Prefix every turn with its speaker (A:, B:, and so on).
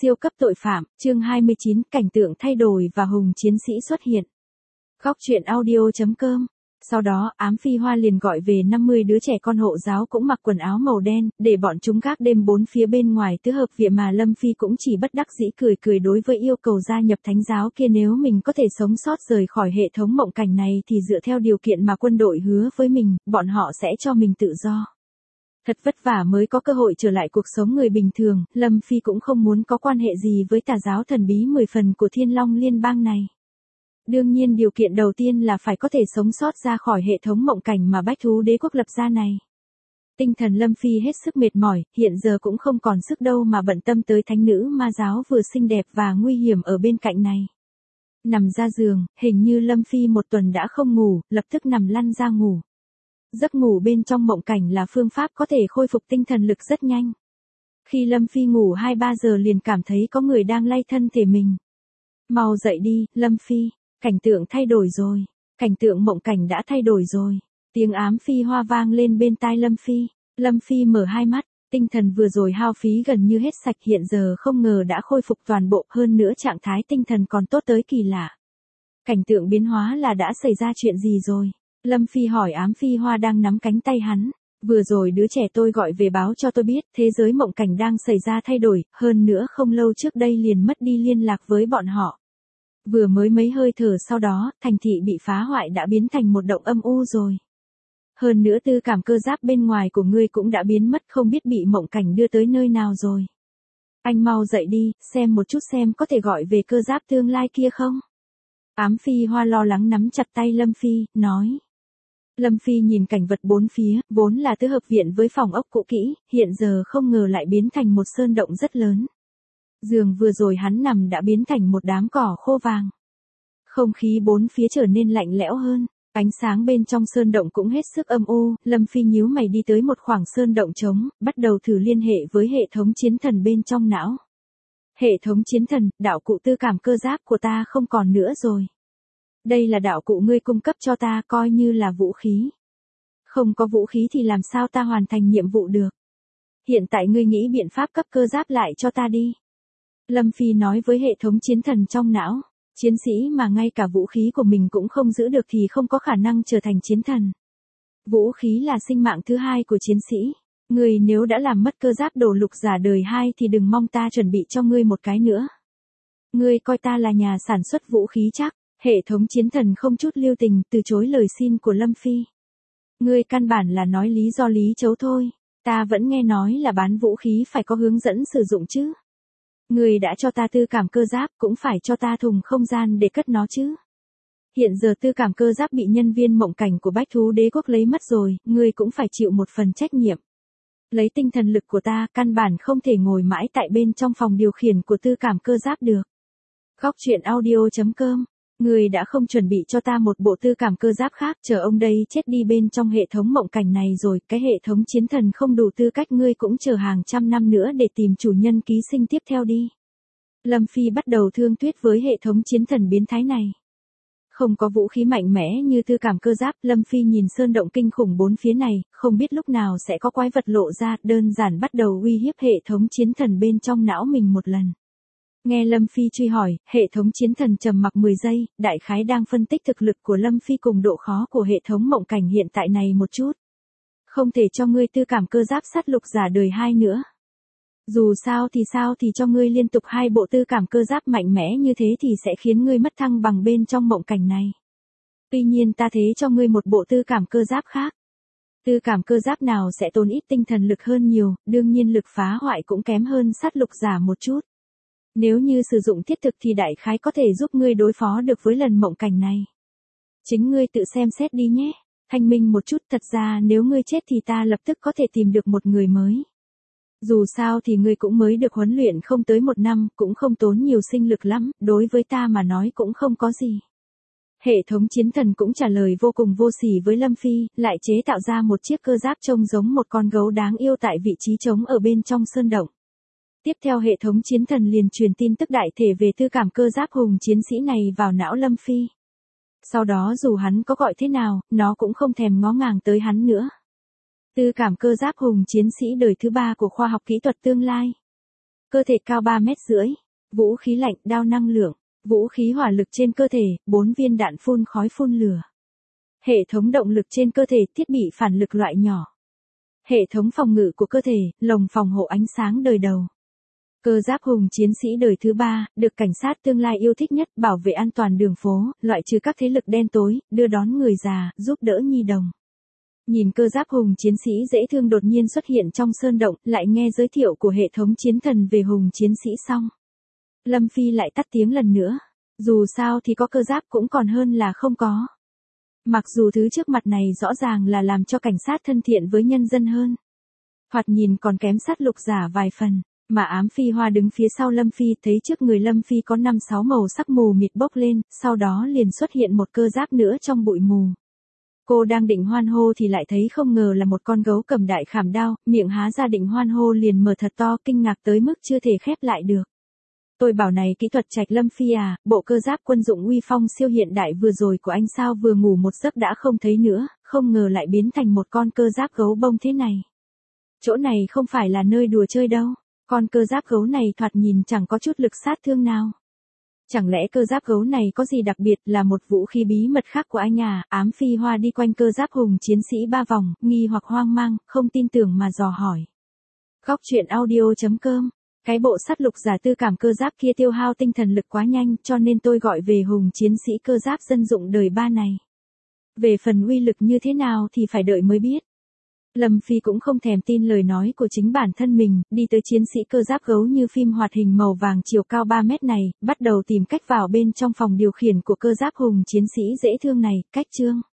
A: Siêu cấp tội phạm, chương 29, cảnh tượng thay đổi và hùng chiến sĩ xuất hiện. Góc truyện audio.com. Sau đó, Ám Phi Hoa liền gọi về 50 đứa trẻ con hộ giáo cũng mặc quần áo màu đen, để bọn chúng gác đêm bốn phía bên ngoài tứ hợp viện mà Lâm Phi cũng chỉ bất đắc dĩ cười cười đối với yêu cầu gia nhập thánh giáo kia nếu mình có thể sống sót rời khỏi hệ thống mộng cảnh này thì dựa theo điều kiện mà quân đội hứa với mình, bọn họ sẽ cho mình tự do. Thật vất vả mới có cơ hội trở lại cuộc sống người bình thường, Lâm Phi cũng không muốn có quan hệ gì với tà giáo thần bí 10 phần của Thiên Long Liên bang này. Đương nhiên điều kiện đầu tiên là phải có thể sống sót ra khỏi hệ thống mộng cảnh mà Bách Thú Đế Quốc lập ra này. Tinh thần Lâm Phi hết sức mệt mỏi, hiện giờ cũng không còn sức đâu mà bận tâm tới thánh nữ ma giáo vừa xinh đẹp và nguy hiểm ở bên cạnh này. Nằm ra giường, hình như Lâm Phi một tuần đã không ngủ, lập tức nằm lăn ra ngủ. Giấc ngủ bên trong mộng cảnh là phương pháp có thể khôi phục tinh thần lực rất nhanh. Khi Lâm Phi ngủ 2-3 giờ liền cảm thấy có người đang lay thân thể mình. Mau dậy đi, Lâm Phi, cảnh tượng thay đổi rồi, cảnh tượng mộng cảnh đã thay đổi rồi. Tiếng Ám Phi Hoa vang lên bên tai Lâm Phi. Lâm Phi mở hai mắt, tinh thần vừa rồi hao phí gần như hết sạch hiện giờ không ngờ đã khôi phục toàn bộ, hơn nữa trạng thái tinh thần còn tốt tới kỳ lạ. Cảnh tượng biến hóa là đã xảy ra chuyện gì rồi? Lâm Phi hỏi Ám Phi Hoa đang nắm cánh tay hắn. Vừa rồi đứa trẻ tôi gọi về báo cho tôi biết thế giới mộng cảnh đang xảy ra thay đổi, hơn nữa không lâu trước đây liền mất đi liên lạc với bọn họ. Vừa mới mấy hơi thở sau đó, thành thị bị phá hoại đã biến thành một động âm u rồi. Hơn nữa tư cảm cơ giáp bên ngoài của ngươi cũng đã biến mất không biết bị mộng cảnh đưa tới nơi nào rồi. Anh mau dậy đi, xem một chút xem có thể gọi về cơ giáp tương lai kia không? Ám Phi Hoa lo lắng nắm chặt tay Lâm Phi, nói. Lâm Phi nhìn cảnh vật bốn phía, vốn là tứ hợp viện với phòng ốc cũ kỹ, hiện giờ không ngờ lại biến thành một sơn động rất lớn. Giường vừa rồi hắn nằm đã biến thành một đám cỏ khô vàng. Không khí bốn phía trở nên lạnh lẽo hơn, ánh sáng bên trong sơn động cũng hết sức âm u, Lâm Phi nhíu mày đi tới một khoảng sơn động trống, bắt đầu thử liên hệ với hệ thống chiến thần bên trong não. Hệ thống chiến thần, đạo cụ tư cảm cơ giáp của ta không còn nữa rồi. Đây là đạo cụ ngươi cung cấp cho ta coi như là vũ khí. Không có vũ khí thì làm sao ta hoàn thành nhiệm vụ được. Hiện tại ngươi nghĩ biện pháp cấp cơ giáp lại cho ta đi. Lâm Phi nói với hệ thống chiến thần trong não. Chiến sĩ mà ngay cả vũ khí của mình cũng không giữ được thì không có khả năng trở thành chiến thần. Vũ khí là sinh mạng thứ hai của chiến sĩ. Ngươi nếu đã làm mất cơ giáp đồ lục giả đời 2 thì đừng mong ta chuẩn bị cho ngươi một cái nữa. Ngươi coi ta là nhà sản xuất vũ khí chắc. Hệ thống chiến thần không chút lưu tình từ chối lời xin của Lâm Phi. Ngươi căn bản là nói lý do lý chấu thôi. Ta vẫn nghe nói là bán vũ khí phải có hướng dẫn sử dụng chứ. Ngươi đã cho ta tư cảm cơ giáp cũng phải cho ta thùng không gian để cất nó chứ. Hiện giờ tư cảm cơ giáp bị nhân viên mộng cảnh của Bách Thú Đế Quốc lấy mất rồi, ngươi cũng phải chịu một phần trách nhiệm. Lấy tinh thần lực của ta căn bản không thể ngồi mãi tại bên trong phòng điều khiển của tư cảm cơ giáp được. Góc truyện audio.com. Ngươi đã không chuẩn bị cho ta một bộ tư cảm cơ giáp khác, chờ ông đây chết đi bên trong hệ thống mộng cảnh này rồi, cái hệ thống chiến thần không đủ tư cách ngươi cũng chờ hàng trăm năm nữa để tìm chủ nhân ký sinh tiếp theo đi. Lâm Phi bắt đầu thương thuyết với hệ thống chiến thần biến thái này. Không có vũ khí mạnh mẽ như tư cảm cơ giáp, Lâm Phi nhìn sơn động kinh khủng bốn phía này, không biết lúc nào sẽ có quái vật lộ ra, đơn giản bắt đầu uy hiếp hệ thống chiến thần bên trong não mình một lần. Nghe Lâm Phi truy hỏi, hệ thống chiến thần trầm mặc 10 giây, đại khái đang phân tích thực lực của Lâm Phi cùng độ khó của hệ thống mộng cảnh hiện tại này một chút. Không thể cho ngươi tư cảm cơ giáp sát lục giả đời 2 nữa. Dù sao thì cho ngươi liên tục 2 bộ tư cảm cơ giáp mạnh mẽ như thế thì sẽ khiến ngươi mất thăng bằng bên trong mộng cảnh này. Tuy nhiên ta thế cho ngươi một bộ tư cảm cơ giáp khác. Tư cảm cơ giáp nào sẽ tốn ít tinh thần lực hơn nhiều, đương nhiên lực phá hoại cũng kém hơn sát lục giả một chút. Nếu như sử dụng thiết thực thì đại khái có thể giúp ngươi đối phó được với lần mộng cảnh này. Chính ngươi tự xem xét đi nhé. Thanh minh một chút, thật ra nếu ngươi chết thì ta lập tức có thể tìm được một người mới. Dù sao thì ngươi cũng mới được huấn luyện không tới 1 năm, cũng không tốn nhiều sinh lực lắm, đối với ta mà nói cũng không có gì. Hệ thống chiến thần cũng trả lời vô cùng vô sỉ với Lâm Phi, lại chế tạo ra một chiếc cơ giáp trông giống một con gấu đáng yêu tại vị trí trống ở bên trong sơn động. Tiếp theo hệ thống chiến thần liền truyền tin tức đại thể về tư cảm cơ giáp hùng chiến sĩ này vào não Lâm Phi. Sau đó dù hắn có gọi thế nào, nó cũng không thèm ngó ngàng tới hắn nữa. Tư cảm cơ giáp hùng chiến sĩ đời thứ 3 của khoa học kỹ thuật tương lai. cơ thể cao 3,5 mét, vũ khí lạnh, đao năng lượng, vũ khí hỏa lực trên cơ thể, 4 viên đạn phun khói phun lửa. Hệ thống động lực trên cơ thể, thiết bị phản lực loại nhỏ. Hệ thống phòng ngự của cơ thể, lồng phòng hộ ánh sáng đời đầu. Cơ giáp hùng chiến sĩ đời thứ 3, được cảnh sát tương lai yêu thích nhất, bảo vệ an toàn đường phố, loại trừ các thế lực đen tối, đưa đón người già, giúp đỡ nhi đồng. Nhìn cơ giáp hùng chiến sĩ dễ thương đột nhiên xuất hiện trong sơn động, lại nghe giới thiệu của hệ thống chiến thần về hùng chiến sĩ xong. Lâm Phi lại tắt tiếng lần nữa. Dù sao thì có cơ giáp cũng còn hơn là không có. Mặc dù thứ trước mặt này rõ ràng là làm cho cảnh sát thân thiện với nhân dân hơn. Thoạt nhìn còn kém sát lục giả vài phần, mà ám phi hoa đứng phía sau Lâm Phi thấy trước người Lâm Phi có 5-6 màu sắc mù mịt bốc lên, sau đó liền xuất hiện một cơ giáp nữa trong bụi mù. Cô đang định hoan hô thì lại thấy không ngờ là một con gấu cầm đại khảm đao, miệng há ra định hoan hô liền mở thật to, kinh ngạc tới mức chưa thể khép lại được. Tôi bảo này kỹ thuật Trạch Lâm Phi à, bộ cơ giáp quân dụng uy phong siêu hiện đại vừa rồi của anh sao vừa ngủ một giấc đã không thấy nữa, không ngờ lại biến thành một con cơ giáp gấu bông thế này. Chỗ này không phải là nơi đùa chơi đâu, con cơ giáp gấu này thoạt nhìn chẳng có chút lực sát thương nào. Chẳng lẽ cơ giáp gấu này có gì đặc biệt, là một vũ khí bí mật khác của anh à? Ám phi hoa đi quanh cơ giáp hùng chiến sĩ 3 vòng, nghi hoặc hoang mang, không tin tưởng mà dò hỏi. Góc truyện audio.com. Cái bộ sát lục giả tư cảm cơ giáp kia tiêu hao tinh thần lực quá nhanh, cho nên tôi gọi về hùng chiến sĩ cơ giáp dân dụng đời 3 này. Về phần uy lực như thế nào thì phải đợi mới biết. Lâm Phi cũng không thèm tin lời nói của chính bản thân mình, đi tới chiến sĩ cơ giáp gấu như phim hoạt hình màu vàng chiều cao 3 mét này, bắt đầu tìm cách vào bên trong phòng điều khiển của cơ giáp hùng chiến sĩ dễ thương này, cách chương.